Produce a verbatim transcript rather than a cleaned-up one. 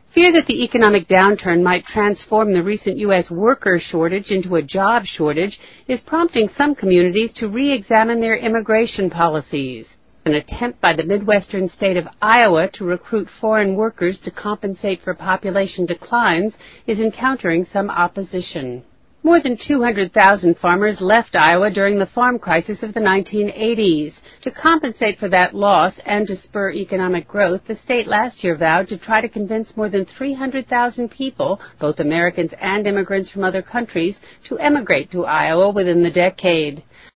Fear that the economic downturn might transform the recent U S worker shortage into a job shortage is prompting some communities to re-examine their immigration policies. An attempt by the Midwestern state of Iowa to recruit foreign workers to compensate for population declines is encountering some opposition. More than two hundred thousand farmers left Iowa during the farm crisis of the nineteen eighties. To compensate for that loss and to spur economic growth, the state last year vowed to try to convince more than three hundred thousand people, both Americans and immigrants from other countries, to emigrate to Iowa within the decade.